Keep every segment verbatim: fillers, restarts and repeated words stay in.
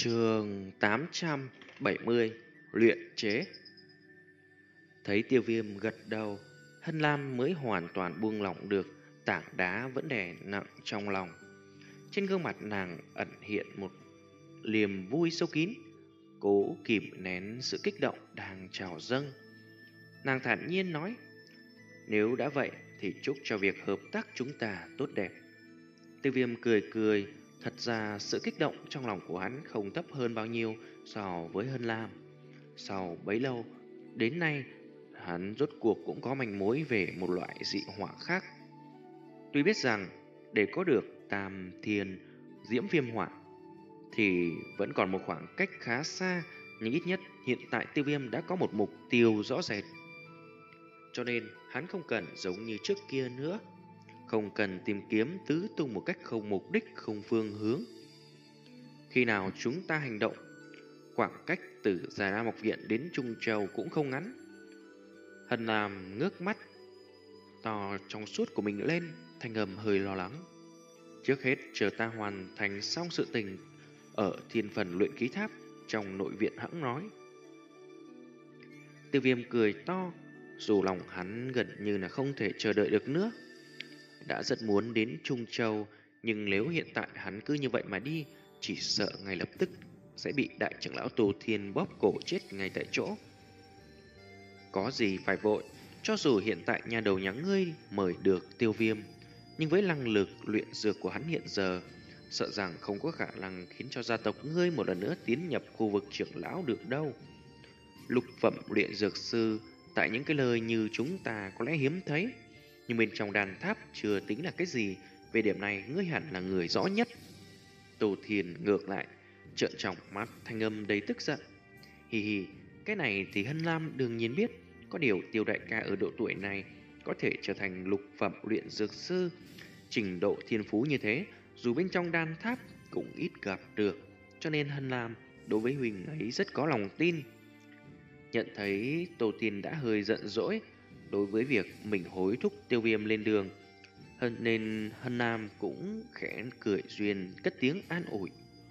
Chương tám trăm bảy mươi. Luyện chế. Thấy Tiêu Viêm gật đầu, Hân Lam mới hoàn toàn buông lỏng được tảng đá vẫn đè nặng trong lòng. Trên gương mặt nàng ẩn hiện một niềm vui sâu kín, cố kìm nén sự kích động đang trào dâng. Nàng thản nhiên nói: "Nếu đã vậy thì chúc cho việc hợp tác chúng ta tốt đẹp." Tiêu Viêm cười cười. Thật ra sự kích động trong lòng của hắn không thấp hơn bao nhiêu so với Hân Lam. Sau bấy lâu, đến nay, hắn rốt cuộc cũng có manh mối về một loại dị hỏa khác. Tuy biết rằng để có được Tam Thiên Diễm Viêm Hỏa thì vẫn còn một khoảng cách khá xa, nhưng ít nhất hiện tại Tiêu Viêm đã có một mục tiêu rõ rệt. Cho nên hắn không cần giống như trước kia nữa, không cần tìm kiếm tứ tung một cách không mục đích, không phương hướng. Khi nào chúng ta hành động, khoảng cách từ Già Nam Học Viện đến Trung Châu cũng không ngắn. Hân Lam ngước mắt to trong suốt của mình lên, thanh âm hơi lo lắng. Trước hết chờ ta hoàn thành xong sự tình ở thiên phần luyện khí tháp trong nội viện hãng nói. Tiêu Viêm cười to, dù lòng hắn gần như là không thể chờ đợi được nữa. Đã rất muốn đến Trung Châu, nhưng nếu hiện tại hắn cứ như vậy mà đi, chỉ sợ ngay lập tức sẽ bị đại trưởng lão Tô Thiên bóp cổ chết ngay tại chỗ. Có gì phải vội, cho dù hiện tại nhà đầu nhà ngươi mời được Tiêu Viêm, nhưng với năng lực luyện dược của hắn hiện giờ, sợ rằng không có khả năng khiến cho gia tộc ngươi một lần nữa tiến nhập khu vực trưởng lão được đâu. Lục phẩm luyện dược sư tại những cái lời như chúng ta có lẽ hiếm thấy, nhưng bên trong đàn tháp chưa tính là cái gì. Về điểm này ngươi hẳn là người rõ nhất. Tô Thiên ngược lại trợn tròng mắt, thanh âm đầy tức giận. Hì hì, cái này thì Hân Lam đương nhiên biết. Có điều Tiêu đại ca ở độ tuổi này có thể trở thành lục phẩm luyện dược sư, trình độ thiên phú như thế, dù bên trong đan tháp cũng ít gặp được. Cho nên Hân Lam đối với huynh ấy rất có lòng tin. Nhận thấy Tô Thiên đã hơi giận dỗi đối với việc mình hối thúc Tiêu Viêm lên đường, Hân nên Hân Nam cũng khẽ cười duyên cất tiếng an ủi.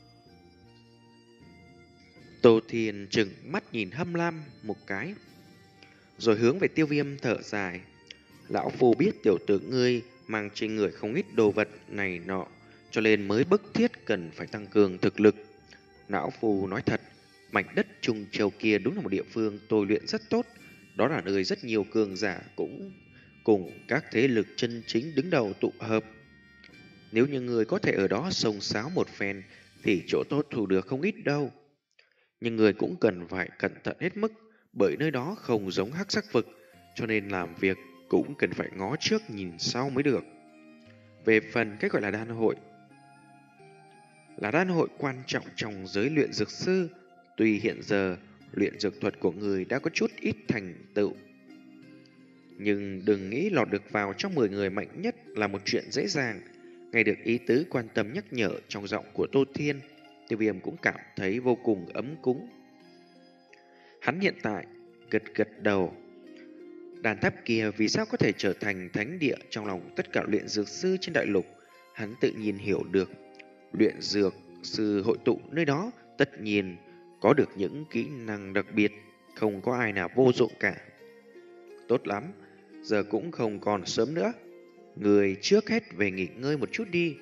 Tô Thiên trừng mắt nhìn Hâm Lam một cái, rồi hướng về Tiêu Viêm thở dài. Lão Phu biết tiểu tử ngươi mang trên người không ít đồ vật này nọ, cho nên mới bức thiết cần phải tăng cường thực lực. Lão Phu nói thật, mảnh đất Trung Châu kia đúng là một địa phương tôi luyện rất tốt. Đó là nơi rất nhiều cường giả cũng cùng các thế lực chân chính đứng đầu tụ hợp. Nếu như người có thể ở đó xông xáo một phen thì chỗ tốt thu được không ít đâu. Nhưng người cũng cần phải cẩn thận hết mức, bởi nơi đó không giống hắc sắc vực, cho nên làm việc cũng cần phải ngó trước nhìn sau mới được. Về phần cái gọi là đan hội, là đan hội quan trọng trong giới luyện dược sư. Tuy hiện giờ luyện dược thuật của người đã có chút ít thành tựu, nhưng đừng nghĩ lọt được vào trong mười người mạnh nhất là một chuyện dễ dàng. Nghe được ý tứ quan tâm nhắc nhở trong giọng của Tô Thiên, Tiêu Viêm cũng cảm thấy vô cùng ấm cúng. Hắn hiện tại gật gật đầu. Đàn tháp kia vì sao có thể trở thành thánh địa trong lòng tất cả luyện dược sư trên đại lục, hắn tự nhiên hiểu được. Luyện dược sư hội tụ nơi đó tất nhiên có được những kỹ năng đặc biệt, không có ai nào vô dụng cả. Tốt lắm, giờ cũng không còn sớm nữa. Người trước hết về nghỉ ngơi một chút đi.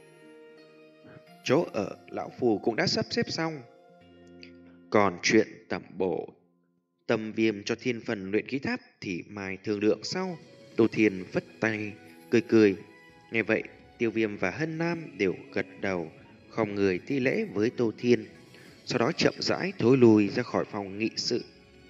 Chỗ ở lão phù cũng đã sắp xếp xong. Còn chuyện tẩm bổ tâm viêm cho thiên phần luyện khí tháp thì mai thương lượng sau. Tô Thiên vất tay cười cười. Nghe vậy Tiêu Viêm và Hân Nam đều gật đầu, không người thi lễ với Tô Thiên, sau đó chậm rãi thối lùi ra khỏi phòng nghị sự.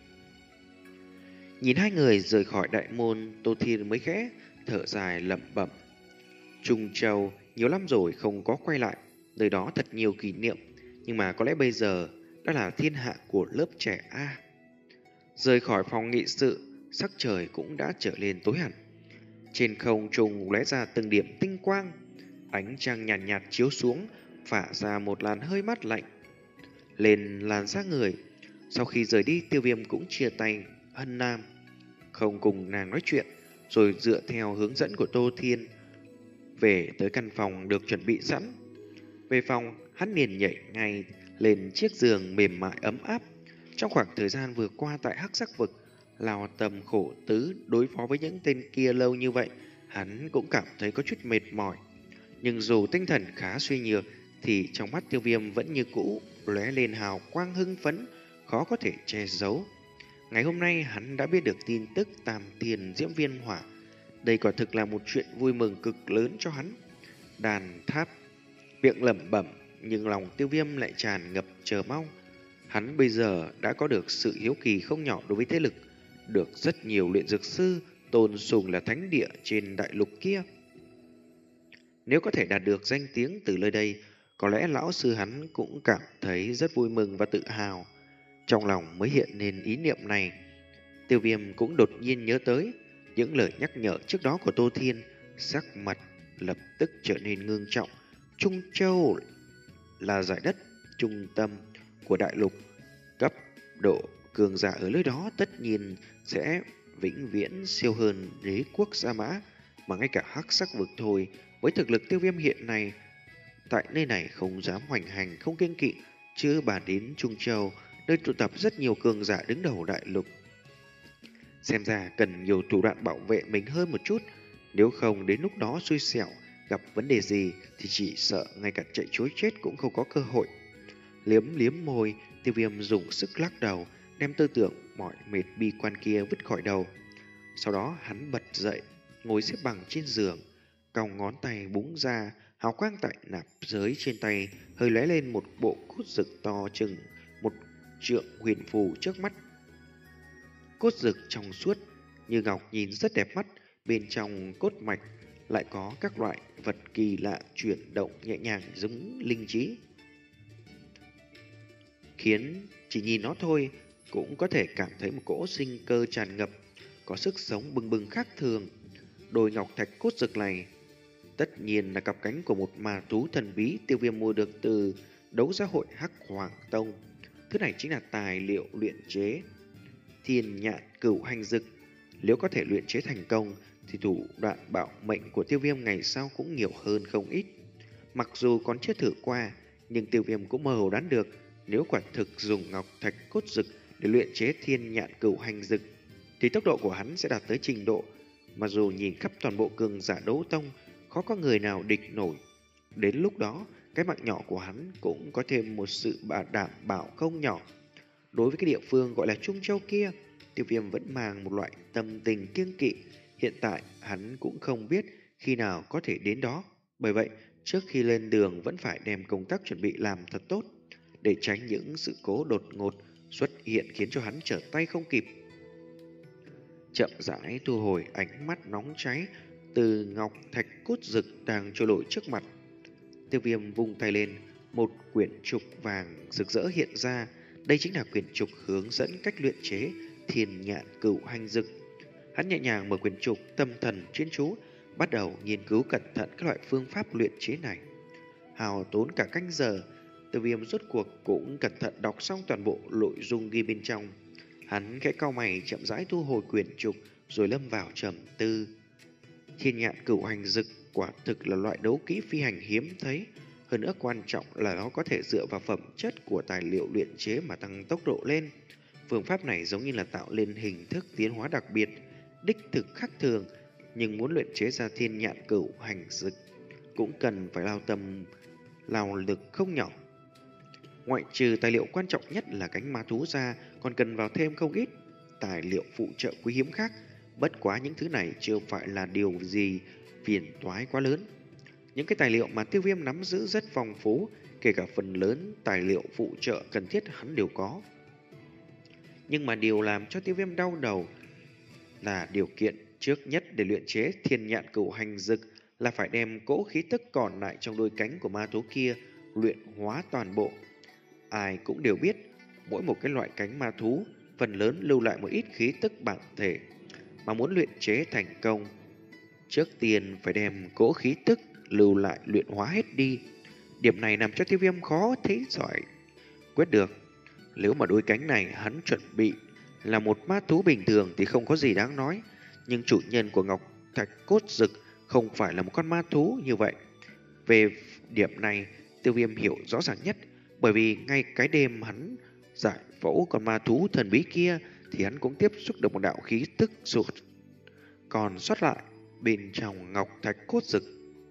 Nhìn hai người rời khỏi đại môn, Tô Thiên mới khẽ thở dài lẩm bẩm. Trung Châu nhiều năm rồi không có quay lại, nơi đó thật nhiều kỷ niệm, nhưng mà có lẽ bây giờ đã là thiên hạ của lớp trẻ A. Rời khỏi phòng nghị sự, sắc trời cũng đã trở lên tối hẳn. Trên không trung lóe ra từng điểm tinh quang, ánh trăng nhàn nhạt, nhạt chiếu xuống, phả ra một làn hơi mát lạnh lên làn da người. Sau khi rời đi, Tiêu Viêm cũng chia tay Hân Nam, không cùng nàng nói chuyện, rồi dựa theo hướng dẫn của Tô Thiên về tới căn phòng được chuẩn bị sẵn. Về phòng, hắn liền nhảy ngay lên chiếc giường mềm mại ấm áp. Trong khoảng thời gian vừa qua tại Hắc Sắc Vực, lao tâm khổ tứ đối phó với những tên kia lâu như vậy, hắn cũng cảm thấy có chút mệt mỏi. Nhưng dù tinh thần khá suy nhược thì trong mắt Tiêu Viêm vẫn như cũ lóe lên hào quang hưng phấn, khó có thể che giấu. Ngày hôm nay hắn đã biết được tin tức Tam Thiên Diễm Viên Hỏa. Đây quả thực là một chuyện vui mừng cực lớn cho hắn. Đàn Tháp miệng lẩm bẩm, nhưng lòng Tiêu Viêm lại tràn ngập chờ mong. Hắn bây giờ đã có được sự hiếu kỳ không nhỏ đối với thế lực, được rất nhiều luyện dược sư tôn sùng là thánh địa trên đại lục kia. Nếu có thể đạt được danh tiếng từ nơi đây, có lẽ lão sư hắn cũng cảm thấy rất vui mừng và tự hào. Trong lòng mới hiện lên ý niệm này, Tiêu Viêm cũng đột nhiên nhớ tới những lời nhắc nhở trước đó của Tô Thiên, sắc mặt lập tức trở nên ngưng trọng. Trung Châu là giải đất trung tâm của đại lục, cấp độ cường giả ở nơi đó tất nhiên sẽ vĩnh viễn siêu hơn đế quốc Sa Mã, mà ngay cả Hắc Sắc Vực thôi, với thực lực Tiêu Viêm hiện nay, tại nơi này không dám hoành hành, không kiêng kỵ, chưa bàn đến Trung Châu, nơi tụ tập rất nhiều cường giả đứng đầu đại lục. Xem ra cần nhiều thủ đoạn bảo vệ mình hơn một chút, nếu không đến lúc đó xui xẻo, gặp vấn đề gì thì chỉ sợ ngay cả chạy trối chết cũng không có cơ hội. Liếm liếm môi, Tiêu Viêm dùng sức lắc đầu, đem tư tưởng mỏi mệt bi quan kia vứt khỏi đầu. Sau đó hắn bật dậy, ngồi xếp bằng trên giường, cong ngón tay búng ra, hào quang tại nạp giới trên tay hơi lóe lên một bộ cốt dực to chừng một trượng huyền phù trước mắt. Cốt dực trong suốt như ngọc, nhìn rất đẹp mắt, bên trong cốt mạch lại có các loại vật kỳ lạ chuyển động nhẹ nhàng giống linh trí, khiến chỉ nhìn nó thôi cũng có thể cảm thấy một cỗ sinh cơ tràn ngập, có sức sống bừng bừng khác thường. Đôi ngọc thạch cốt dực này tất nhiên là cặp cánh của một ma thú thần bí Tiêu Viêm mua được từ đấu giá hội Hắc Hoàng Tông. Thứ này chính là tài liệu luyện chế Thiên Nhạn Cửu Hành Dực. Nếu có thể luyện chế thành công thì thủ đoạn bảo mệnh của Tiêu Viêm ngày sau cũng nhiều hơn không ít. Mặc dù còn chưa thử qua, nhưng Tiêu Viêm cũng mơ hồ đoán được, nếu quả thực dùng ngọc thạch cốt dực để luyện chế Thiên Nhạn Cửu Hành Dực thì tốc độ của hắn sẽ đạt tới trình độ mà dù nhìn khắp toàn bộ cường giả đấu tông, khó có người nào địch nổi. Đến lúc đó, cái mạng nhỏ của hắn cũng có thêm một sự bảo đảm bảo không nhỏ. Đối với cái địa phương gọi là Trung Châu kia, Tiêu Viêm vẫn mang một loại tâm tình kiêng kỵ. Hiện tại hắn cũng không biết khi nào có thể đến đó. Bởi vậy, trước khi lên đường vẫn phải đem công tác chuẩn bị làm thật tốt, để tránh những sự cố đột ngột xuất hiện khiến cho hắn trở tay không kịp. Chậm rãi thu hồi ánh mắt nóng cháy từ ngọc thạch cốt dực đang trôi nổi trước mặt. Tiêu Viêm vung tay lên, một quyển trục vàng rực rỡ hiện ra. Đây chính là quyển trục hướng dẫn cách luyện chế Thiên Nhạn Cửu Hành Dực. Hắn nhẹ nhàng mở quyển trục, tâm thần chuyên chú, bắt đầu nghiên cứu cẩn thận các loại phương pháp luyện chế này. Hào tốn cả canh giờ, Tiêu Viêm rốt cuộc cũng cẩn thận đọc xong toàn bộ nội dung ghi bên trong. Hắn khẽ cau mày, chậm rãi thu hồi quyển trục rồi lâm vào trầm tư. Thiên Nhạn Cửu Hành Dực quả thực là loại đấu kỹ phi hành hiếm thấy, hơn nữa quan trọng là nó có thể dựa vào phẩm chất của tài liệu luyện chế mà tăng tốc độ lên. Phương pháp này giống như là tạo lên hình thức tiến hóa đặc biệt, đích thực khác thường, nhưng muốn luyện chế ra Thiên Nhạn Cửu Hành Dực cũng cần phải lao tâm lao lực không nhỏ. Ngoại trừ tài liệu quan trọng nhất là cánh ma thú ra, còn cần vào thêm không ít tài liệu phụ trợ quý hiếm khác. Bất quá những thứ này chưa phải là điều gì phiền toái quá lớn. Những cái tài liệu mà Tiêu Viêm nắm giữ rất phong phú, kể cả phần lớn tài liệu phụ trợ cần thiết hắn đều có. Nhưng mà điều làm cho Tiêu Viêm đau đầu là điều kiện trước nhất để luyện chế Thiên Nhạn Cửu Hành Dực là phải đem cỗ khí tức còn lại trong đôi cánh của ma thú kia luyện hóa toàn bộ. Ai cũng đều biết, mỗi một cái loại cánh ma thú phần lớn lưu lại một ít khí tức bản thể, mà muốn luyện chế thành công, trước tiên phải đem cỗ khí tức lưu lại luyện hóa hết đi. Điểm này làm cho Tiêu Viêm khó thấy giỏi quyết được. Nếu mà đôi cánh này hắn chuẩn bị là một ma thú bình thường thì không có gì đáng nói, nhưng chủ nhân của ngọc thạch cốt dực không phải là một con ma thú như vậy. Về điểm này, Tiêu Viêm hiểu rõ ràng nhất, Bởi vì ngay cái đêm hắn giải phẫu con ma thú thần bí kia thì hắn cũng tiếp xúc được một đạo khí tức sụt còn sót lại bên trong ngọc thạch cốt dực.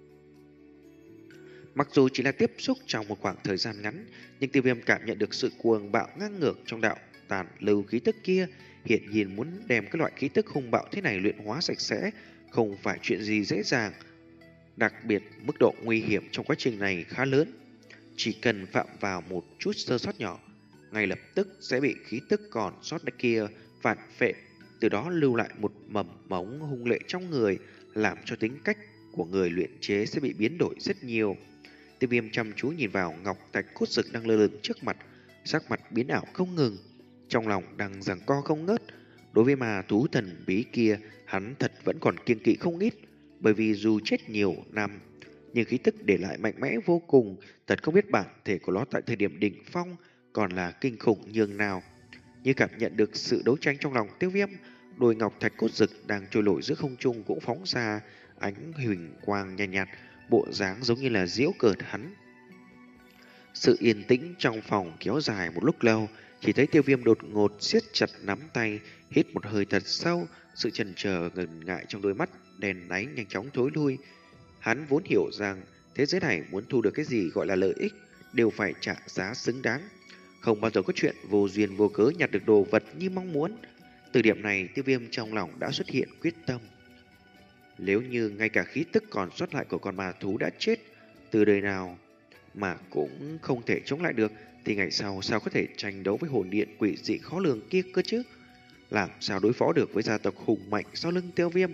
Mặc dù chỉ là tiếp xúc trong một khoảng thời gian ngắn, nhưng Tiêu Viêm cảm nhận được sự cuồng bạo ngang ngược trong đạo tàn lưu khí tức kia. Hiện nhiên muốn đem cái loại khí tức hung bạo thế này luyện hóa sạch sẽ không phải chuyện gì dễ dàng. Đặc biệt mức độ nguy hiểm trong quá trình này khá lớn. Chỉ cần phạm vào một chút sơ sót nhỏ, ngay lập tức sẽ bị khí tức còn sót kia phản phệ, từ đó lưu lại một mầm mống hung lệ trong người, làm cho tính cách của người luyện chế sẽ bị biến đổi rất nhiều. Tiêu Viêm chăm chú nhìn vào ngọc thạch cốt dực đang lơ lửng trước mặt, sắc mặt biến ảo không ngừng, trong lòng đang giằng co không ngớt. Đối với ma thú thần bí kia, hắn thật vẫn còn kiêng kỵ không ít, bởi vì dù chết nhiều năm, nhưng khí tức để lại mạnh mẽ vô cùng, thật không biết bản thể của nó tại thời điểm đỉnh phong còn là kinh khủng nhường nào. Như cảm nhận được sự đấu tranh trong lòng Tiêu Viêm, đôi ngọc thạch cốt dực đang trôi nổi giữa không trung cũng phóng ra ánh huỳnh quang nhàn nhạt, nhạt, bộ dáng giống như là giễu cợt hắn. Sự yên tĩnh trong phòng kéo dài một lúc lâu, chỉ thấy Tiêu Viêm đột ngột siết chặt nắm tay, hít một hơi thật sâu, sự chần chờ ngần ngại trong đôi mắt đèn náy nhanh chóng thối lui. Hắn vốn hiểu rằng thế giới này muốn thu được cái gì gọi là lợi ích đều phải trả giá xứng đáng, không bao giờ có chuyện vô duyên vô cớ nhặt được đồ vật như mong muốn. Từ điểm này, Tiêu Viêm trong lòng đã xuất hiện quyết tâm. Nếu như ngay cả khí tức còn sót lại của con ma thú đã chết từ đời nào mà cũng không thể chống lại được, thì ngày sau sao có thể tranh đấu với hồn điện quỷ dị khó lường kia cơ chứ? Làm sao đối phó được với gia tộc hùng mạnh sau lưng Tiêu Viêm?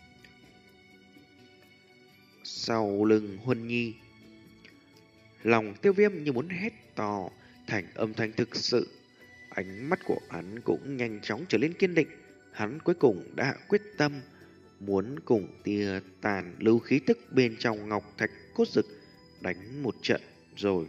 Sau lưng Huân Nhi, lòng Tiêu Viêm như muốn hét to thành âm thanh thực sự. Ánh mắt của hắn cũng nhanh chóng trở lên kiên định. Hắn cuối cùng đã quyết tâm muốn cùng tia tàn lưu khí tức bên trong ngọc thạch cốt dực đánh một trận rồi.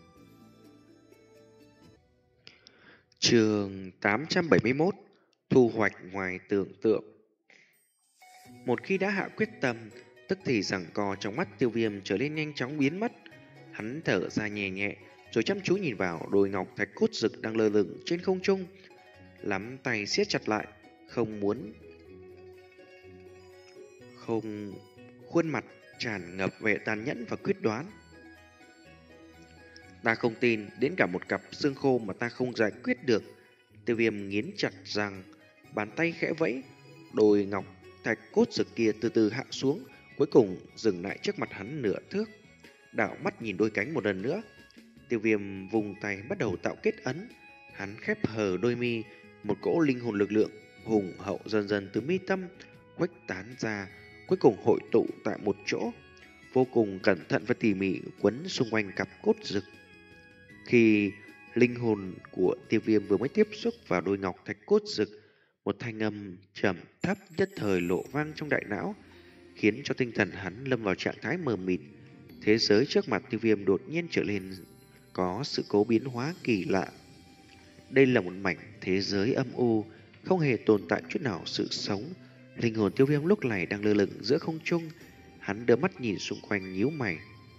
Chương tám trăm bảy mươi mốt. Thu hoạch ngoài tưởng tượng. Một khi đã hạ quyết tâm, tức thì giằng co trong mắt Tiêu Viêm trở nên nhanh chóng biến mất. Hắn thở ra nhẹ nhẹ, rồi chăm chú nhìn vào đôi ngọc thạch cốt dực đang lơ lửng trên không trung, nắm tay siết chặt lại, không muốn không khuôn mặt tràn ngập vẻ tàn nhẫn và quyết đoán. Ta không tin đến cả một cặp xương khô mà ta không giải quyết được. Tiêu Viêm nghiến chặt răng, bàn tay khẽ vẫy, đôi ngọc thạch cốt dực kia từ từ hạ xuống, cuối cùng dừng lại trước mặt hắn nửa thước. Đảo mắt nhìn đôi cánh một lần nữa, Tiêu Viêm vùng tay bắt đầu tạo kết ấn. Hắn khép hờ đôi mi, một cỗ linh hồn lực lượng hùng hậu dần dần từ mi tâm khuếch tán ra, cuối cùng hội tụ tại một chỗ, vô cùng cẩn thận và tỉ mỉ quấn xung quanh cặp cốt dực. Khi linh hồn của Tiêu Viêm vừa mới tiếp xúc vào đôi ngọc thạch cốt dực, một thanh âm trầm thấp nhất thời lộ vang trong đại não, khiến cho tinh thần hắn lâm vào trạng thái mờ mịt. Thế giới trước mặt Tiêu Viêm đột nhiên trở nên có sự cố biến hóa kỳ lạ. Đây là một mảnh thế giới âm u, không hề tồn tại chút nào sự sống. Linh hồn Tiêu Viêm lúc này đang lơ lửng giữa không trung. Hắn đưa mắt nhìn xung quanh, nhíu mày,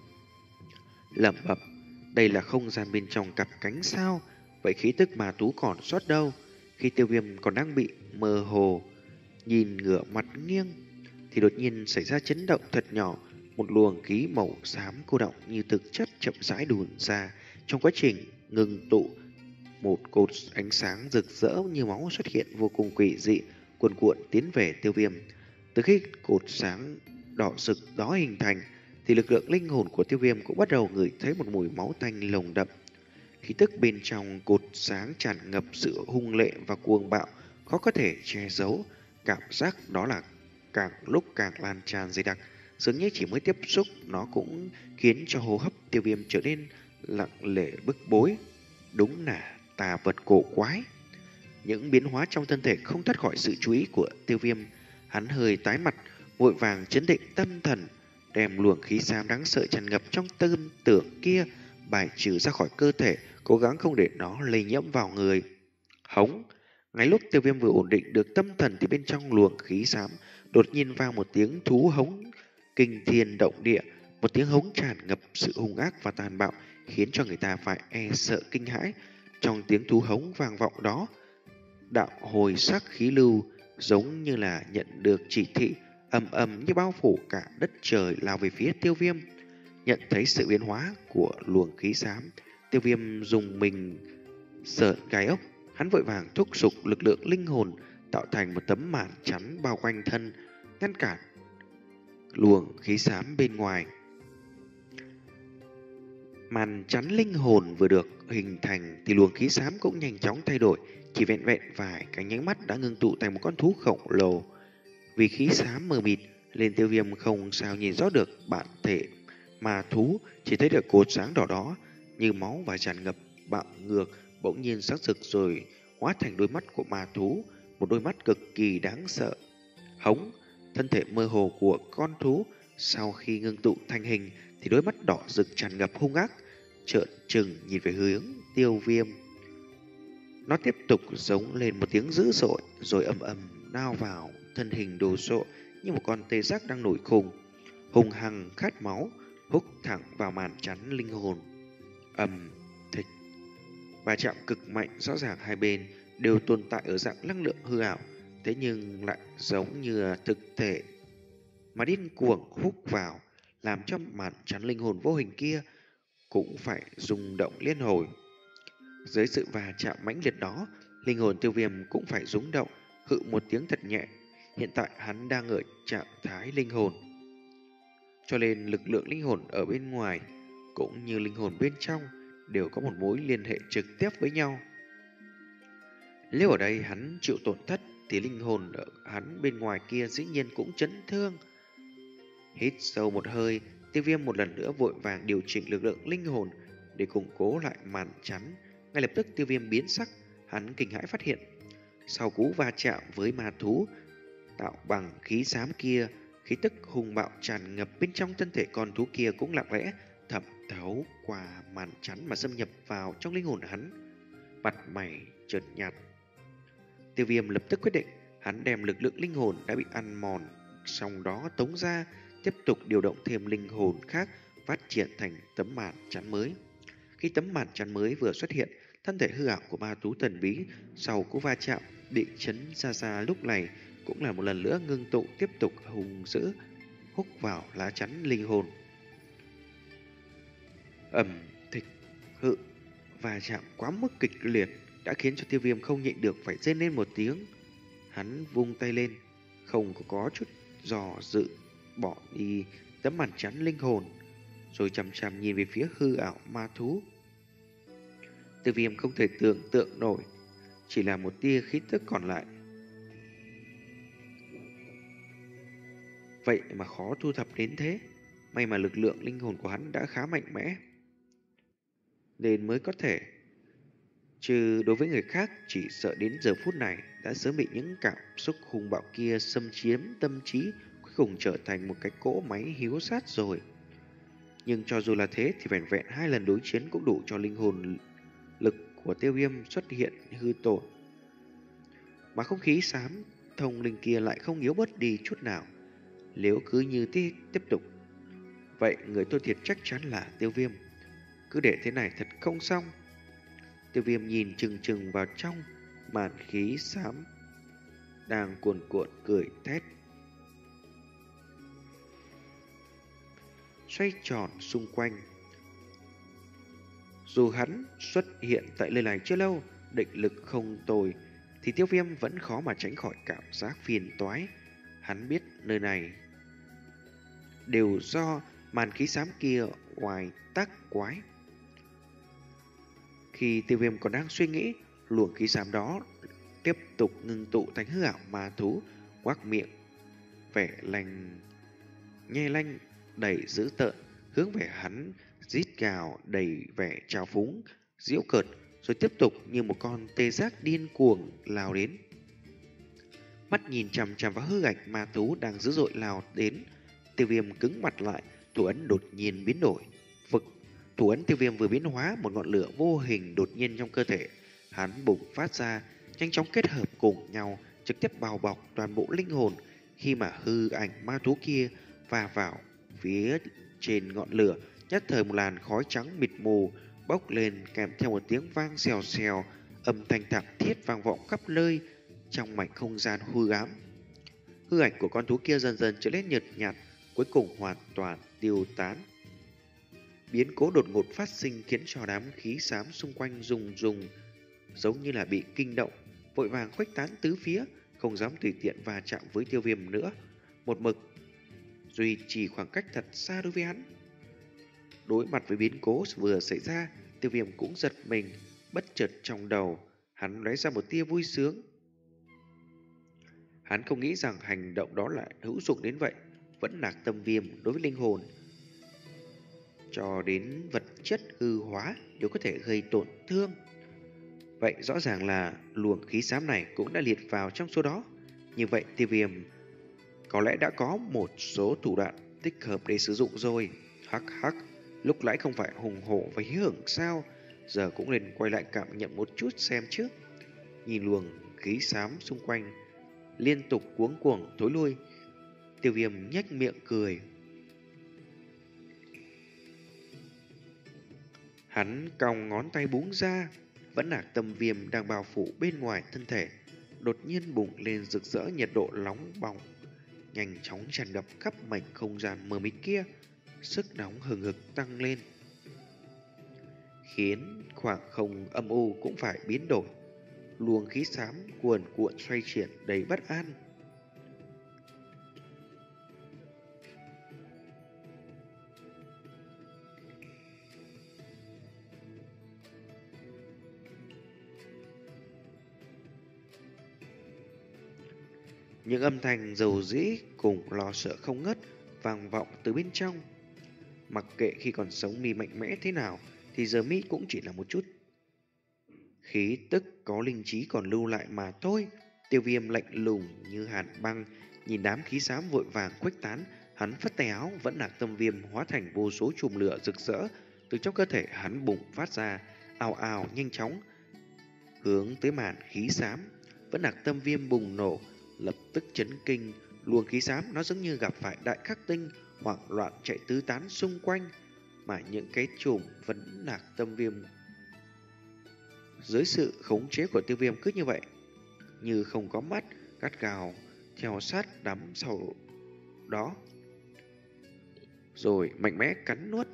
lẩm bẩm: đây là không gian bên trong cặp cánh sao? Vậy khí tức ma thú còn sót đâu? Khi Tiêu Viêm còn đang bị mơ hồ nhìn ngửa mặt nghiêng, thì đột nhiên xảy ra chấn động thật nhỏ. Một luồng khí màu xám cô đọng như thực chất chậm rãi đùn ra. Trong quá trình ngừng tụ, một cột ánh sáng rực rỡ như máu xuất hiện vô cùng quỷ dị, cuồn cuộn tiến về Tiêu Viêm. Từ khi cột sáng đỏ rực đó hình thành, thì lực lượng linh hồn của Tiêu Viêm cũng bắt đầu ngửi thấy một mùi máu tanh nồng đậm. Khí tức bên trong cột sáng tràn ngập sự hung lệ và cuồng bạo, khó có thể che giấu. Cảm giác đó là càng lúc càng lan tràn dày đặc, dường như chỉ mới tiếp xúc nó cũng khiến cho hô hấp Tiêu Viêm trở nên lặng lẽ bức bối. Đúng là tà vật cổ quái. Những biến hóa trong thân thể không thoát khỏi sự chú ý của Tiêu Viêm. Hắn hơi tái mặt, vội vàng chấn định tâm thần, đem luồng khí xám đáng sợ tràn ngập trong tâm tưởng kia bài trừ ra khỏi cơ thể, cố gắng không để nó lây nhiễm vào người. Hống! Ngay lúc Tiêu Viêm vừa ổn định được tâm thần, thì bên trong luồng khí xám đột nhiên vang một tiếng thú hống kinh thiên động địa, một tiếng hống tràn ngập sự hung ác và tàn bạo, khiến cho người ta phải e sợ kinh hãi. Trong tiếng thú hống vang vọng đó, đạo hồi sắc khí lưu giống như là nhận được chỉ thị, ầm ầm như bao phủ cả đất trời lao về phía Tiêu Viêm. Nhận thấy sự biến hóa của luồng khí xám, Tiêu Viêm dùng mình sợn gai ốc. Hắn vội vàng thúc giục lực lượng linh hồn tạo thành một tấm màn chắn bao quanh thân, ngăn cản luồng khí xám bên ngoài. Màn chắn linh hồn vừa được hình thành thì luồng khí xám cũng nhanh chóng thay đổi, chỉ vẹn vẹn vài cái nháy mắt đã ngưng tụ thành một con thú khổng lồ. Vì khí xám mờ mịt, nên Tiêu Viêm không sao nhìn rõ được bản thể mà thú, chỉ thấy được cột sáng đỏ đó như máu và tràn ngập bạo ngược, bỗng nhiên sáng rực rồi hóa thành đôi mắt của ma thú, một đôi mắt cực kỳ đáng sợ. Hống, thân thể mơ hồ của con thú sau khi ngưng tụ thành hình thì đôi mắt đỏ rực tràn ngập hung ác, trợn trừng nhìn về hướng Tiêu Viêm. Nó tiếp tục giống lên một tiếng dữ dội rồi ầm ầm lao vào thân hình đồ sộ như một con tê giác đang nổi khùng, hung hăng khát máu, húc thẳng vào màn chắn linh hồn. Ầm thịch, va chạm cực mạnh, rõ ràng hai bên đều tồn tại ở dạng năng lượng hư ảo, thế nhưng lại giống như thực thể mà điên cuồng húc vào, làm cho màn chắn linh hồn vô hình kia cũng phải rung động liên hồi. Dưới sự va chạm mãnh liệt đó, linh hồn Tiêu Viêm cũng phải rung động, hự một tiếng thật nhẹ. Hiện tại hắn đang ở trạng thái linh hồn, cho nên lực lượng linh hồn ở bên ngoài cũng như linh hồn bên trong đều có một mối liên hệ trực tiếp với nhau. Nếu ở đây hắn chịu tổn thất thì linh hồn ở hắn bên ngoài kia dĩ nhiên cũng chấn thương. Hít sâu một hơi, Tiêu Viêm một lần nữa vội vàng điều chỉnh lực lượng linh hồn để củng cố lại màn chắn. Ngay lập tức Tiêu Viêm biến sắc, hắn kinh hãi phát hiện sau cú va chạm với ma thú tạo bằng khí xám kia, khí tức hung bạo tràn ngập bên trong thân thể con thú kia cũng lặng lẽ thẩm thấu qua màn chắn mà xâm nhập vào trong linh hồn hắn. Mặt mày chợt nhạt, Tiêu Viêm lập tức quyết định, hắn đem lực lượng linh hồn đã bị ăn mòn sau đó tống ra, tiếp tục điều động thêm linh hồn khác phát triển thành tấm màn chắn mới. Khi tấm màn chắn mới vừa xuất hiện, thân thể hư ảo của ma thú thần bí sau cú va chạm bị chấn ra ra lúc này cũng là một lần nữa ngưng tụ, tiếp tục hùng dữ húc vào lá chắn linh hồn. Ầm thịch, hự va chạm quá mức kịch liệt đã khiến cho Tiêu Viêm không nhịn được phải rên lên một tiếng. Hắn vung tay lên, không có, có chút dò dự bỏ đi tấm màn chắn linh hồn, rồi chằm chằm nhìn về phía hư ảo ma thú. Tiêu Viêm không thể tưởng tượng nổi, chỉ là một tia khí tức còn lại, vậy mà khó thu thập đến thế. May mà lực lượng linh hồn của hắn đã khá mạnh mẽ nên mới có thể, chứ đối với người khác chỉ sợ đến giờ phút này đã sớm bị những cảm xúc hung bạo kia xâm chiếm tâm trí, cuối cùng trở thành một cái cỗ máy hiếu sát rồi. Nhưng cho dù là thế thì vẹn vẹn hai lần đối chiến cũng đủ cho linh hồn lực của Tiêu Viêm xuất hiện hư tổn, mà không khí xám thông linh kia lại không yếu bớt đi chút nào. Nếu cứ như thế tiếp tục, vậy người thua thiệt chắc chắn là Tiêu Viêm. Cứ để thế này thật không xong. Tiêu Viêm nhìn chừng chừng vào trong màn khí xám đang cuồn cuộn cười thét, xoay tròn xung quanh. Dù hắn xuất hiện tại nơi này chưa lâu, định lực không tồi, thì Tiêu Viêm vẫn khó mà tránh khỏi cảm giác phiền toái. Hắn biết nơi này đều do màn khí xám kia ngoài tác quái. Khi Tiêu Viêm còn đang suy nghĩ, luồng khí xám đó tiếp tục ngưng tụ thành hư ảo ma thú, quắc miệng vẻ lành nhe lanh đầy dữ tợn, hướng về hắn rít gào đầy vẻ trào phúng, giễu cợt, rồi tiếp tục như một con tê giác điên cuồng lao đến. Mắt nhìn chằm chằm vào hư ảnh ma thú đang dữ dội lao đến, Tiêu Viêm cứng mặt lại, thủ ấn đột nhiên biến đổi. Vực, thủ ấn Tiêu Viêm vừa biến hóa, một ngọn lửa vô hình đột nhiên trong cơ thể hắn bùng phát ra, nhanh chóng kết hợp cùng nhau, trực tiếp bao bọc toàn bộ linh hồn. Khi mà hư ảnh ma thú kia va vào phía trên ngọn lửa, Nhất thời một làn khói trắng mịt mù bốc lên kèm theo một tiếng vang xèo xèo, âm thanh thảm thiết vang vọng khắp nơi trong mảnh không gian hư ám. Hư ảnh của con thú kia dần dần trở nên nhợt nhạt, cuối cùng hoàn toàn tiêu tán. Biến cố đột ngột phát sinh khiến cho đám khí xám xung quanh rùng rùng, giống như là bị kinh động, vội vàng khuếch tán tứ phía, không dám tùy tiện va chạm với Tiêu Viêm nữa, một mực duy trì khoảng cách thật xa đối với hắn. Đối mặt với biến cố vừa xảy ra, Tiêu Viêm cũng giật mình, bất chợt trong đầu hắn lóe ra một tia vui sướng. Hắn không nghĩ rằng hành động đó lại hữu dụng đến vậy. Vẫn Nạc Tâm Viêm đối với linh hồn cho đến vật chất hư hóa đều có thể gây tổn thương. Vậy rõ ràng là luồng khí xám này cũng đã liệt vào trong số đó. Như vậy Tiêu Viêm có lẽ đã có một số thủ đoạn thích hợp để sử dụng rồi. Hắc hắc, lúc nãy không phải hùng hổ và hí hửng sao? Giờ cũng nên quay lại cảm nhận một chút xem trước. Nhìn luồng khí xám xung quanh liên tục cuống cuồng thối lui, Tiêu Viêm nhếch miệng cười. Hắn cong ngón tay búng ra, Vẫn Nạc Tâm Viêm đang bao phủ bên ngoài thân thể đột nhiên bùng lên rực rỡ, nhiệt độ nóng bỏng nhanh chóng tràn ngập khắp mảnh không gian mờ mịt kia, sức nóng hừng hực tăng lên, khiến khoảng không âm u cũng phải biến đổi. Luồng khí xám cuồn cuộn xoay chuyển đầy bất an. Những âm thanh dầu dĩ cùng lo sợ không ngớt vang vọng từ bên trong. Mặc kệ khi còn sống mi mạnh mẽ thế nào thì giờ mi cũng chỉ là một chút khí tức có linh trí còn lưu lại mà thôi. Tiêu Viêm lạnh lùng như hàn băng nhìn đám khí xám vội vàng khuếch tán, hắn phất tay áo, Vẫn Nạc Tâm Viêm hóa thành vô số chùm lửa rực rỡ từ trong cơ thể hắn bùng phát ra, ào ào nhanh chóng hướng tới màn khí xám. Vẫn Nạc Tâm Viêm bùng nổ, lập tức chấn kinh. Luồng khí xám nó giống như gặp phải đại khắc tinh, hoảng loạn chạy tứ tán xung quanh, mà những cái chùm Vẫn Nạc Tâm Viêm dưới sự khống chế của Tiêu Viêm cứ như vậy, như không có mắt, gắt gào theo sát đám sau đó, rồi mạnh mẽ cắn nuốt.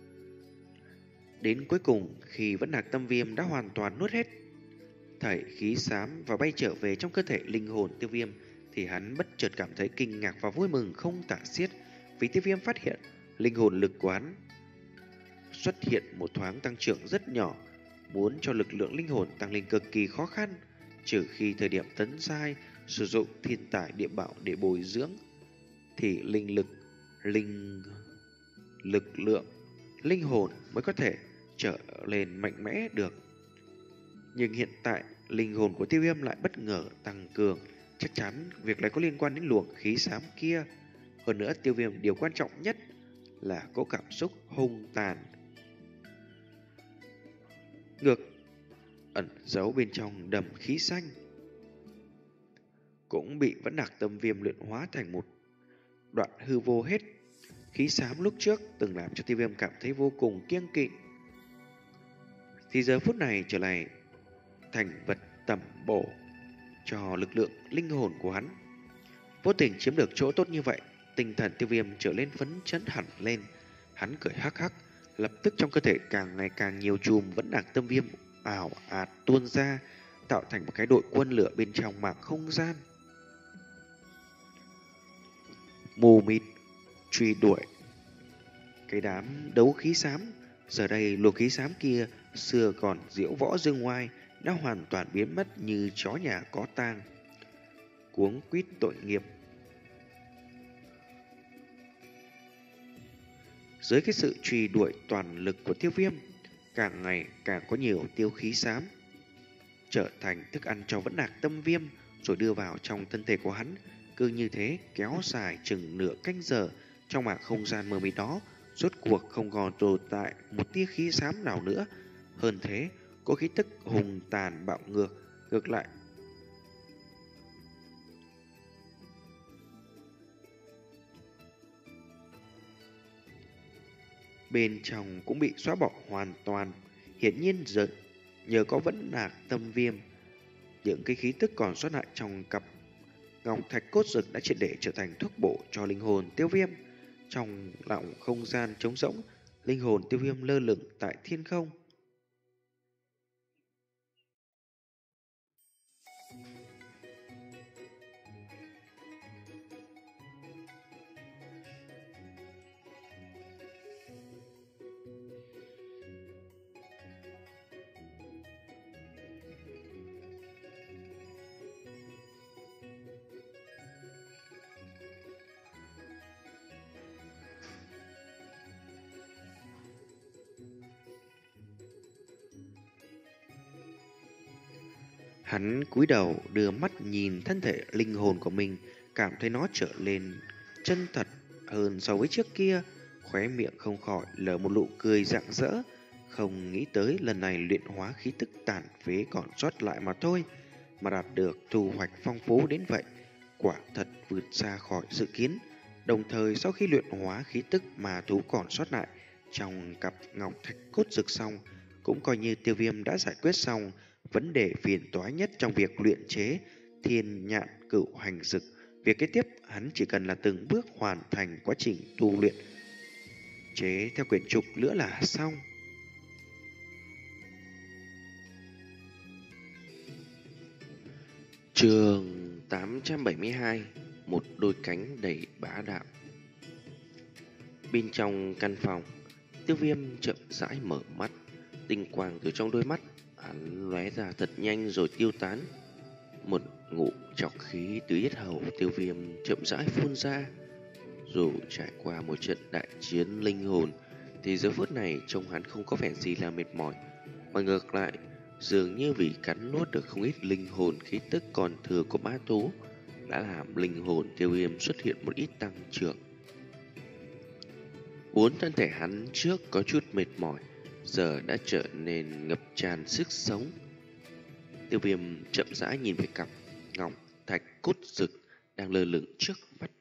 Đến cuối cùng, khi Vẫn Nạc Tâm Viêm đã hoàn toàn nuốt hết thảy khí xám và bay trở về trong cơ thể linh hồn Tiêu Viêm, thì hắn bất chợt cảm thấy kinh ngạc và vui mừng không tả xiết, vì Tiêu Viêm phát hiện linh hồn lực của hắn xuất hiện một thoáng tăng trưởng rất nhỏ. Muốn cho lực lượng linh hồn tăng lên cực kỳ khó khăn, trừ khi thời điểm tấn giai sử dụng thiên tài địa bảo để bồi dưỡng, thì linh lực, linh lực lượng, linh hồn mới có thể trở lên mạnh mẽ được. Nhưng hiện tại linh hồn của Tiêu Viêm lại bất ngờ tăng cường, chắc chắn việc này có liên quan đến luồng khí xám kia. Hơn nữa Tiêu Viêm điều quan trọng nhất là có cảm xúc hung tàn ngược ẩn giấu bên trong đầm khí xanh, cũng bị Vẫn Nạc Tâm Viêm luyện hóa thành một đoạn hư vô hết. Khí xám lúc trước từng làm cho Tiêu Viêm cảm thấy vô cùng kiêng kỵ, thì giờ phút này trở lại thành vật tầm bổ cho lực lượng linh hồn của hắn. Vô tình chiếm được chỗ tốt như vậy, tinh thần Tiêu Viêm trở lên phấn chấn hẳn lên. Hắn cười hắc hắc, lập tức trong cơ thể càng ngày càng nhiều chùm Vẫn Nạc Tâm Viêm ảo ạt tuôn ra, tạo thành một cái đội quân lửa bên trong mảng không gian. Mù mịt truy đuổi cái đám đấu khí xám. Giờ đây luồng khí xám kia xưa còn diễu võ dương ngoai đã hoàn toàn biến mất như chó nhà có tang, cuống quýt tội nghiệp. Dưới cái sự truy đuổi toàn lực của Tiêu Viêm, càng ngày càng có nhiều tiêu khí xám trở thành thức ăn cho Vẫn Nạc Tâm Viêm, rồi đưa vào trong thân thể của hắn. Cứ như thế kéo dài chừng nửa canh giờ, trong mảng không gian mờ mịt đó rốt cuộc không còn tồn tại một tia khí xám nào nữa. Hơn thế, có khí tức hùng tàn bạo ngược, ngược lại bên trong cũng bị xóa bỏ hoàn toàn. Hiển nhiên giờ nhờ có vẫn lạc tâm viêm, những cái khí tức còn sót lại trong cặp ngọc thạch cốt dực đã triệt để trở thành thuốc bổ cho linh hồn Tiêu Viêm. Trong lòng không gian trống rỗng, linh hồn Tiêu Viêm lơ lửng tại thiên không. Hắn cúi đầu đưa mắt nhìn thân thể linh hồn của mình, cảm thấy nó trở lên chân thật hơn so với trước kia. Khóe miệng không khỏi lở một nụ cười rạng rỡ, không nghĩ tới lần này luyện hóa khí tức tàn phế còn sót lại mà thôi, mà đạt được thu hoạch phong phú đến vậy, quả thật vượt xa khỏi dự kiến. Đồng thời sau khi luyện hóa khí tức mà thú còn sót lại trong cặp ngọc thạch cốt dực xong, cũng coi như Tiêu Viêm đã giải quyết xong vấn đề phiền toái nhất trong việc luyện chế thiên nhạn cửu hành dực. Việc kế tiếp hắn chỉ cần là từng bước hoàn thành quá trình tu luyện chế theo quyển trục nữa là xong. Chương tám trăm bảy mươi hai. Một đôi cánh đầy bá đạo. Bên trong căn phòng, Tiêu Viêm chậm rãi mở mắt, tinh quang từ trong đôi mắt hắn lóe ra thật nhanh rồi tiêu tán. Một ngụm trọc khí từ yết hầu Tiêu Viêm chậm rãi phun ra. Dù trải qua một trận đại chiến linh hồn thì giờ phút này trông hắn không có vẻ gì là mệt mỏi, mà ngược lại dường như vì cắn nuốt được không ít linh hồn khí tức còn thừa của ma thú đã làm linh hồn Tiêu Viêm xuất hiện một ít tăng trưởng. Bốn thân thể hắn trước có chút mệt mỏi giờ đã trở nên ngập tràn sức sống. Tiêu Viêm chậm rãi nhìn về cặp ngọc thạch cốt dực đang lơ lửng trước mắt.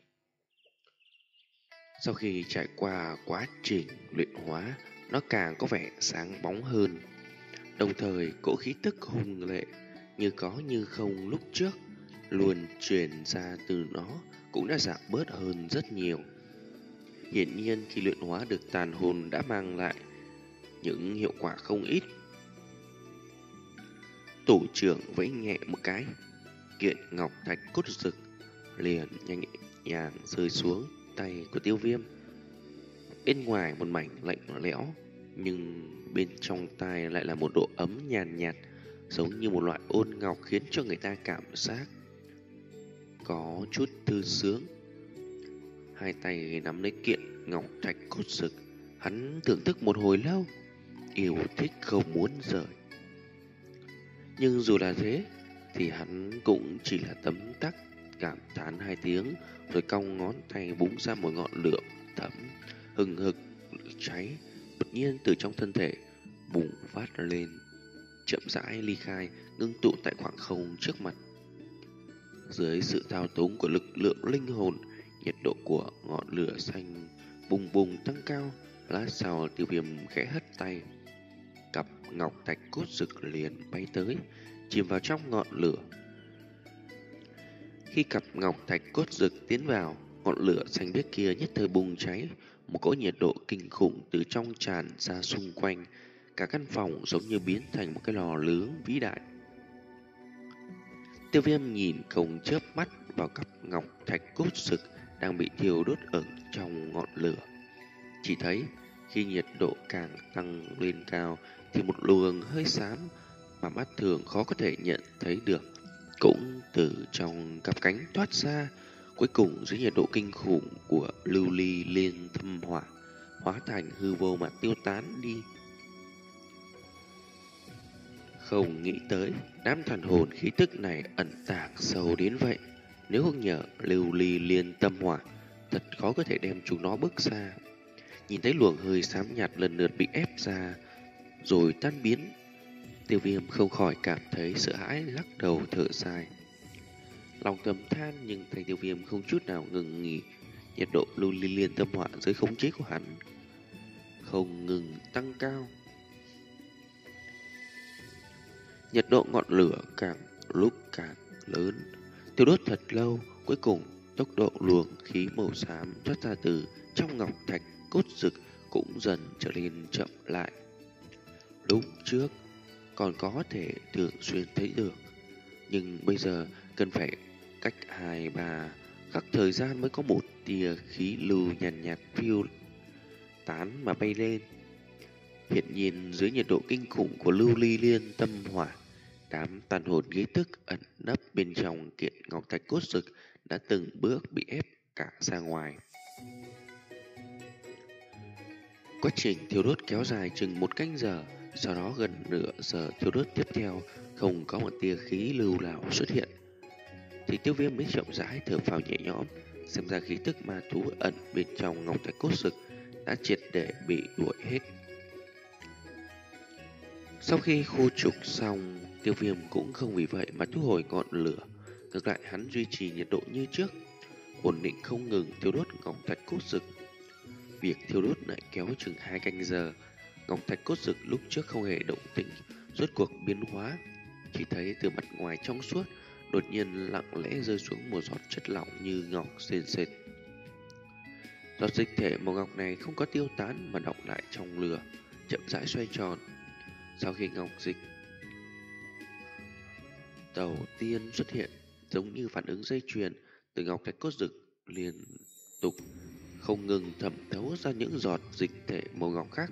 Sau khi trải qua quá trình luyện hóa, nó càng có vẻ sáng bóng hơn. Đồng thời cỗ khí tức hùng lệ như có như không lúc trước luôn truyền ra từ nó cũng đã giảm bớt hơn rất nhiều. Hiển nhiên khi luyện hóa được tàn hồn đã mang lại những hiệu quả không ít. Tổ trưởng vẫy nhẹ một cái, kiện ngọc thạch cốt dực liền nhanh nhàng rơi xuống tay của Tiêu Viêm. Bên ngoài một mảnh lạnh lẽo, nhưng bên trong tay lại là một độ ấm nhàn nhạt, giống như một loại ôn ngọc khiến cho người ta cảm giác có chút thư sướng. Hai tay nắm lấy kiện ngọc thạch cốt dực, hắn thưởng thức một hồi lâu, yêu thích không muốn rời. Nhưng dù là thế thì hắn cũng chỉ là tấm tắc cảm thán hai tiếng, rồi cong ngón tay búng ra một ngọn lửa thẫm hừng hực cháy đột nhiên từ trong thân thể bùng phát lên, chậm rãi ly khai, ngưng tụ tại khoảng không trước mặt. Dưới sự thao túng của lực lượng linh hồn, nhiệt độ của ngọn lửa xanh bùng bùng tăng cao. Lát sau Tiêu Viêm khẽ hất tay, cặp ngọc thạch cốt dực liền bay tới, chìm vào trong ngọn lửa. Khi cặp ngọc thạch cốt dực tiến vào, ngọn lửa xanh biếc kia nhất thời bùng cháy, một cỗ nhiệt độ kinh khủng từ trong tràn ra xung quanh, cả căn phòng giống như biến thành một cái lò nướng vĩ đại. Tiêu Viêm nhìn không chớp mắt vào cặp ngọc thạch cốt dực đang bị thiêu đốt ở trong ngọn lửa. Chỉ thấy khi nhiệt độ càng tăng lên cao thì một luồng hơi xám mà mắt thường khó có thể nhận thấy được cũng từ trong cặp cánh thoát ra. Cuối cùng dưới nhiệt độ kinh khủng của lưu ly liên thâm hỏa hóa thành hư vô mà tiêu tán đi. Không nghĩ tới đám thần hồn khí tức này ẩn tàng sâu đến vậy. Nếu không nhờ lưu ly liên tâm hỏa, thật khó có thể đem chúng nó bước xa. Nhìn thấy luồng hơi xám nhạt lần lượt bị ép ra rồi tan biến, Tiêu Viêm không khỏi cảm thấy sợ hãi, lắc đầu thở dài. Lòng thầm than nhưng thấy Tiêu Viêm không chút nào ngừng nghỉ, nhiệt độ lưu ly liên tâm hỏa dưới khống chế của hắn không ngừng tăng cao. Nhiệt độ ngọn lửa càng lúc càng lớn, thiêu đốt thật lâu, cuối cùng tốc độ luồng khí màu xám thoát ra từ trong ngọc thạch cốt rực cũng dần trở nên chậm lại. Lúc trước còn có thể thường xuyên thấy được, nhưng bây giờ cần phải cách hai ba khắc thời gian mới có một tia khí lưu nhàn nhạt, nhạt phiêu tán mà bay lên. Hiện nhiên dưới nhiệt độ kinh khủng của lưu ly liên tâm hỏa, đám tàn hồn ký tức ẩn nấp bên trong kiện ngọc thạch cốt rực đã từng bước bị ép cả ra ngoài. Quá trình thiêu đốt kéo dài chừng một canh giờ, sau đó gần nửa giờ thiêu đốt tiếp theo không có một tia khí lưu nào xuất hiện, thì Tiêu Viêm mới chậm rãi thở phào nhẹ nhõm, xem ra khí tức ma thú ẩn bên trong ngọc thạch cốt rực đã triệt để bị đuổi hết. Sau khi khu trục xong, Tiêu Viêm cũng không vì vậy mà thu hồi ngọn lửa, ngược lại hắn duy trì nhiệt độ như trước, ổn định không ngừng thiêu đốt ngọc thạch cốt rực. Việc thiêu đốt lại kéo chừng hai canh giờ, ngọc thạch cốt rực lúc trước không hề động tĩnh, rốt cuộc biến hóa, chỉ thấy từ mặt ngoài trong suốt đột nhiên lặng lẽ rơi xuống một giọt chất lỏng như ngọc sền sệt. Giọt dịch thể màu ngọc này không có tiêu tán mà đọng lại trong lửa, chậm rãi xoay tròn. Sau khi ngọc dịch đầu tiên xuất hiện, giống như phản ứng dây chuyền, từ ngọc thạch cốt rực liên tục không ngừng thẩm thấu ra những giọt dịch thể màu ngọc khác.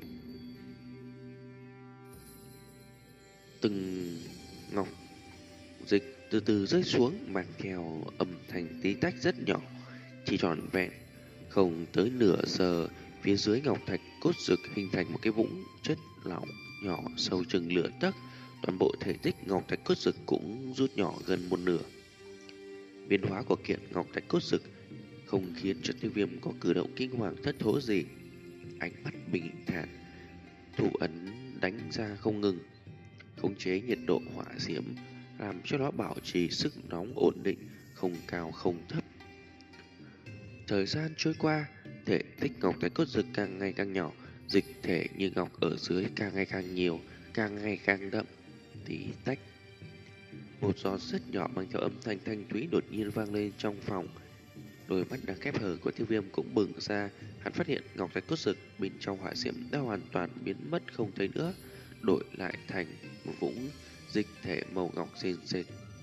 Từng ngọc dịch từ từ rơi xuống mang theo âm thanh tí tách rất nhỏ, chỉ tròn vẹn không tới nửa giờ, phía dưới ngọc thạch cốt rực hình thành một cái vũng chất lỏng nhỏ sâu chừng lửa tấc, toàn bộ thể tích ngọc thạch cốt rực cũng rút nhỏ gần một nửa. Biến hóa của kiện ngọc thạch cốt rực không khiến cho Tiêu Viêm có cử động kinh hoàng thất thố gì, ánh mắt bình thản, thủ ấn đánh ra không ngừng, khống chế nhiệt độ hỏa diễm, làm cho nó bảo trì sức nóng ổn định, không cao không thấp. Thời gian trôi qua, thể tích ngọc thạch cốt rực càng ngày càng nhỏ, dịch thể như ngọc ở dưới càng ngày càng nhiều, càng ngày càng đậm, tí tách. Một giọt rất nhỏ mang theo âm thanh thanh thúy đột nhiên vang lên trong phòng. Đôi mắt đang khép hờ của Tiêu Viêm cũng bừng ra, hắn phát hiện ngọc thạch cốt rực bên trong hỏa diễm đã hoàn toàn biến mất không thấy nữa, đổi lại thành một vũng dịch thể màu ngọc sền sệt.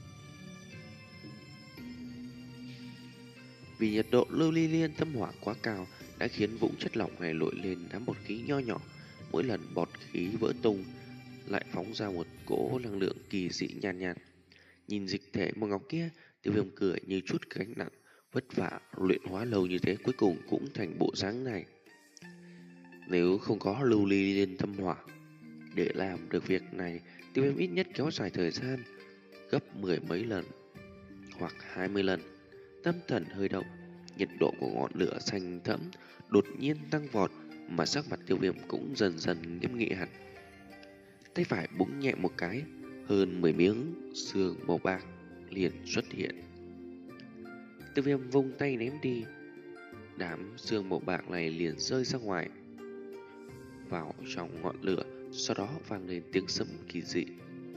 Vì nhiệt độ lưu ly liên tâm hỏa quá cao đã khiến vũng chất lỏng này nổi lên đám bọt khí nho nhỏ, mỗi lần bọt khí vỡ tung lại phóng ra một cỗ năng lượng kỳ dị nhàn nhạt, nhạt. Nhìn dịch thể màu ngọc kia, Tiêu Viêm cười như chút gánh nặng, vất vả luyện hóa lâu như thế cuối cùng cũng thành bộ dáng này. Nếu không có lưu ly liên tâm hỏa để làm được việc này, Tiêu Viêm ít nhất kéo dài thời gian gấp mười mấy lần hoặc hai mươi lần. Tâm thần hơi động, nhiệt độ của ngọn lửa xanh thẫm đột nhiên tăng vọt, mà sắc mặt Tiêu Viêm cũng dần dần nghiêm nghị hẳn. Tay phải búng nhẹ một cái, hơn mười miếng xương màu bạc liền xuất hiện. Tiêu Viêm vung tay ném đi, đám xương màu bạc này liền rơi ra ngoài vào trong ngọn lửa, sau đó vang lên tiếng sấm kỳ dị.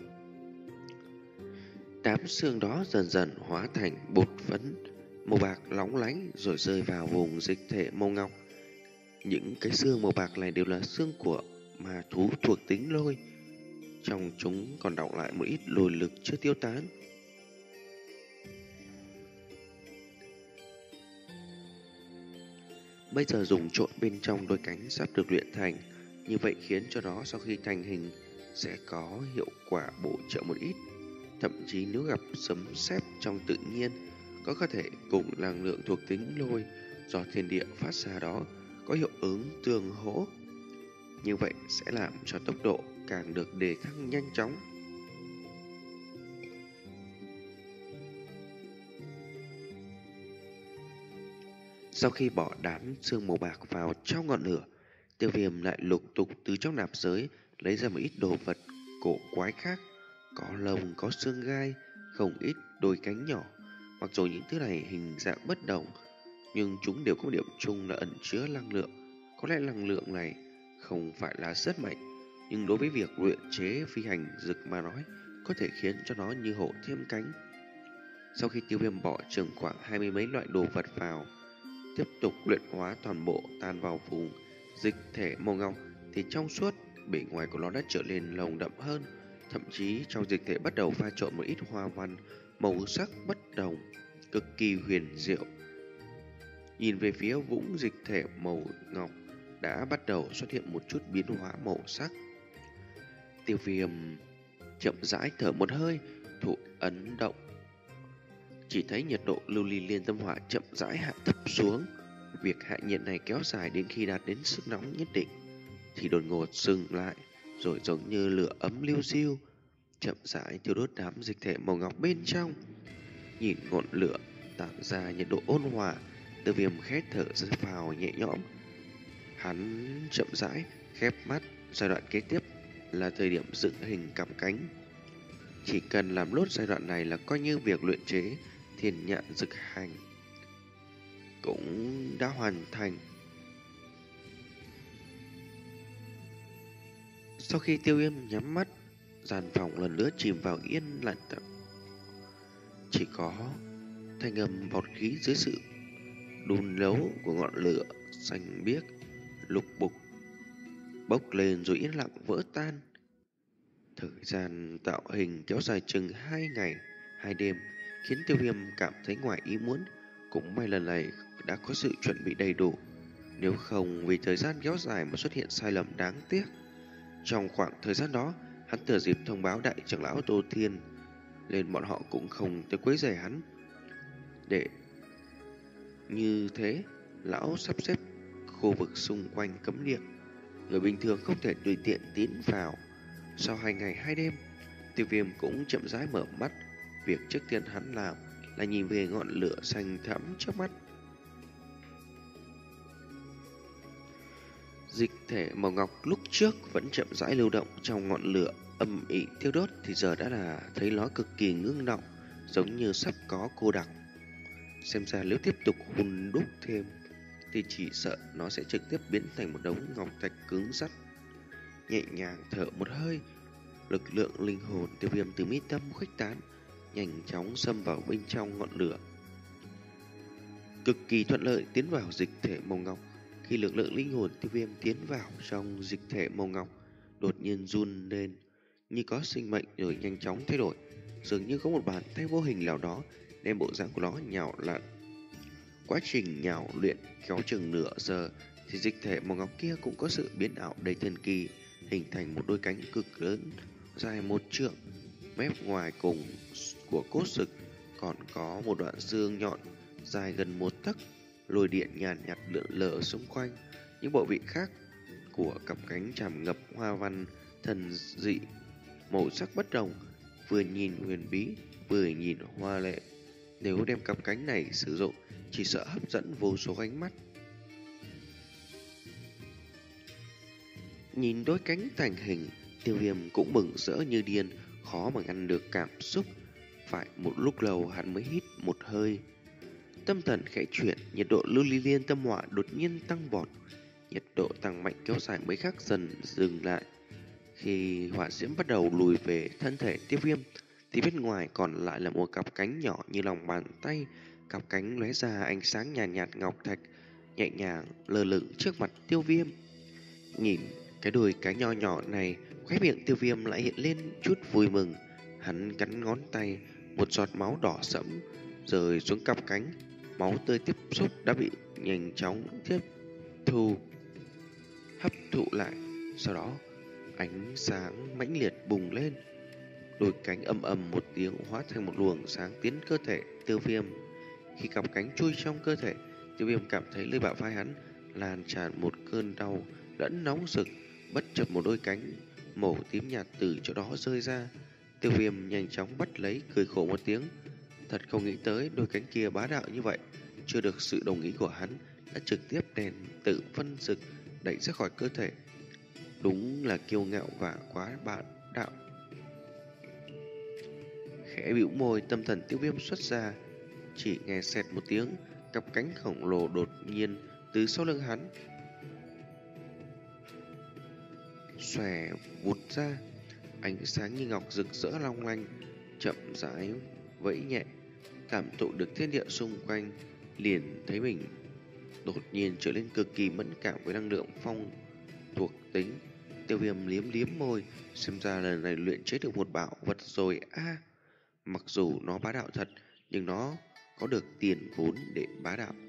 Đám xương đó dần dần hóa thành bột phấn màu bạc lóng lánh rồi rơi vào vùng dịch thể màu ngọc. Những cái xương màu bạc này đều là xương của ma thú thuộc tính lôi, trong chúng còn đọng lại một ít lôi lực chưa tiêu tán. Bây giờ dùng trộn bên trong đôi cánh sắp được luyện thành, như vậy khiến cho nó sau khi thành hình sẽ có hiệu quả bổ trợ một ít. Thậm chí nếu gặp sấm sét trong tự nhiên, có có thể cùng năng lượng thuộc tính lôi do thiên địa phát ra đó có hiệu ứng tương hỗ. Như vậy sẽ làm cho tốc độ càng được đề thăng nhanh chóng. Sau khi bỏ đám xương màu bạc vào trong ngọn lửa, Tiêu Viêm lại lục tục từ trong nạp giới lấy ra một ít đồ vật cổ quái khác, có lông, có xương gai, không ít đôi cánh nhỏ. Mặc dù những thứ này hình dạng bất đồng, nhưng chúng đều có điểm chung là ẩn chứa năng lượng. Có lẽ năng lượng này không phải là rất mạnh, nhưng đối với việc luyện chế phi hành dực mà nói, có thể khiến cho nó như hổ thêm cánh. Sau khi Tiêu Viêm bỏ chừng khoảng hai mươi mấy loại đồ vật vào, tiếp tục luyện hóa toàn bộ tan vào vùng dịch thể màu ngọc, thì trong suốt bề ngoài của nó đã trở nên nồng đậm hơn, thậm chí trong dịch thể bắt đầu pha trộn một ít hoa văn màu sắc bất đồng, cực kỳ huyền diệu. Nhìn về phía vũng dịch thể màu ngọc đã bắt đầu xuất hiện một chút biến hóa màu sắc. Tiêu Viêm chậm rãi thở một hơi, thủ ấn động. Chỉ thấy nhiệt độ lưu ly liên tâm hỏa chậm rãi hạ thấp xuống. Việc hạ nhiệt này kéo dài đến khi đạt đến sức nóng nhất định thì đột ngột dừng lại, rồi giống như lửa ấm liu xiu chậm rãi thiêu đốt đám dịch thể màu ngọc bên trong. Nhìn ngọn lửa tản ra nhiệt độ ôn hòa, Tiêu Viêm khét thở ra vào nhẹ nhõm. Hắn chậm rãi khép mắt. Giai đoạn kế tiếp là thời điểm dựng hình cặp cánh. Chỉ cần làm lốt giai đoạn này là coi như việc luyện chế thiên nhạn dực hành cũng đã hoàn thành. Sau khi Tiêu Viêm nhắm mắt, gian phòng lần nữa chìm vào yên lặng. Chỉ có thanh âm vọt khí dưới sự đun nấu của ngọn lửa xanh biếc lục bục bốc lên rồi yên lặng vỡ tan. Thời gian tạo hình kéo dài chừng hai ngày hai đêm, khiến Tiêu Viêm cảm thấy ngoài ý muốn. Cũng may lần này đã có sự chuẩn bị đầy đủ, nếu không vì thời gian kéo dài mà xuất hiện sai lầm đáng tiếc. Trong khoảng thời gian đó, hắn thừa dịp thông báo đại trưởng lão Tô Thiên, nên bọn họ cũng không tới quấy rầy hắn. Để như thế, lão sắp xếp khu vực xung quanh cấm địa, người bình thường không thể tùy tiện tiến vào. Sau hai ngày hai đêm, Tiêu Viêm cũng chậm rãi mở mắt. Việc trước tiên hắn làm là nhìn về ngọn lửa xanh thẫm trước mắt. Dịch thể màu ngọc lúc trước vẫn chậm rãi lưu động trong ngọn lửa âm ỉ thiêu đốt, thì giờ đã là thấy nó cực kỳ ngưng động, giống như sắp có cô đặc. Xem ra nếu tiếp tục hun đúc thêm thì chỉ sợ nó sẽ trực tiếp biến thành một đống ngọc thạch cứng rắn. Nhẹ nhàng thở một hơi, lực lượng linh hồn Tiêu Viêm từ mi tâm khuếch tán, nhanh chóng xâm vào bên trong ngọn lửa, cực kỳ thuận lợi tiến vào dịch thể màu ngọc. Khi lực lượng linh hồn Tiêu Viêm tiến vào trong dịch thể màu ngọc, đột nhiên run lên như có sinh mệnh rồi nhanh chóng thay đổi, dường như có một bàn tay vô hình nào đó đem bộ dạng của nó nhào lặn. Quá trình nhào luyện kéo chừng nửa giờ thì dịch thể màu ngọc kia cũng có sự biến ảo đầy thần kỳ, hình thành một đôi cánh cực lớn dài một trượng, mép ngoài cùng của cốt sực còn có một đoạn xương nhọn dài gần một tấc. Lôi điện nhàn nhạt lượn lờ xung quanh. Những bộ vị khác của cặp cánh tràn ngập hoa văn thần dị, màu sắc bất đồng, vừa nhìn huyền bí vừa nhìn hoa lệ. Nếu đem cặp cánh này sử dụng, chỉ sợ hấp dẫn vô số ánh mắt. Nhìn đôi cánh thành hình, Tiêu Viêm cũng mừng rỡ như điên, khó mà ngăn được cảm xúc. Phải một lúc lâu hắn mới hít một hơi. Tâm thần khẽ chuyển, nhiệt độ lưu ly liên tâm hỏa đột nhiên tăng vọt. Nhiệt độ tăng mạnh kéo dài mấy khắc dần dừng lại. Khi hỏa diễm bắt đầu lùi về thân thể Tiêu Viêm, thì bên ngoài còn lại là một cặp cánh nhỏ như lòng bàn tay. Cặp cánh lóe ra ánh sáng nhàn nhạt, nhạt ngọc thạch, nhẹ nhàng lơ lửng trước mặt Tiêu Viêm. Nhìn cái đôi cánh nho nhỏ này, khóe miệng Tiêu Viêm lại hiện lên chút vui mừng. Hắn cắn ngón tay, một giọt máu đỏ sẫm rơi xuống cặp cánh. Máu tươi tiếp xúc đã bị nhanh chóng tiếp thu, hấp thụ lại. Sau đó ánh sáng mãnh liệt bùng lên, đôi cánh ầm ầm một tiếng hóa thành một luồng sáng tiến cơ thể Tiêu Viêm. Khi cặp cánh chui trong cơ thể, Tiêu Viêm cảm thấy nơi bả vai hắn lan tràn một cơn đau lẫn nóng rực. Bất chợt một đôi cánh màu tím nhạt từ chỗ đó rơi ra. Tiêu Viêm nhanh chóng bắt lấy, cười khổ một tiếng. Thật không nghĩ tới đôi cánh kia bá đạo như vậy. Chưa được sự đồng ý của hắn, đã trực tiếp đèn tự phân rực đẩy ra khỏi cơ thể. Đúng là kiêu ngạo và quá bá đạo. Khẽ bĩu môi, tâm thần Tiêu Viêm xuất ra. Chỉ nghe xẹt một tiếng, cặp cánh khổng lồ đột nhiên từ sau lưng hắn xòe vụt ra, ánh sáng như ngọc rực rỡ long lanh, chậm rãi vẫy nhẹ, cảm thụ được thiên địa xung quanh, liền thấy mình đột nhiên trở nên cực kỳ mẫn cảm với năng lượng phong thuộc tính. Tiêu Viêm liếm liếm môi, xem ra lần này luyện chế được một bảo vật rồi a. À, mặc dù nó bá đạo thật, nhưng nó có được tiền vốn để bá đạo.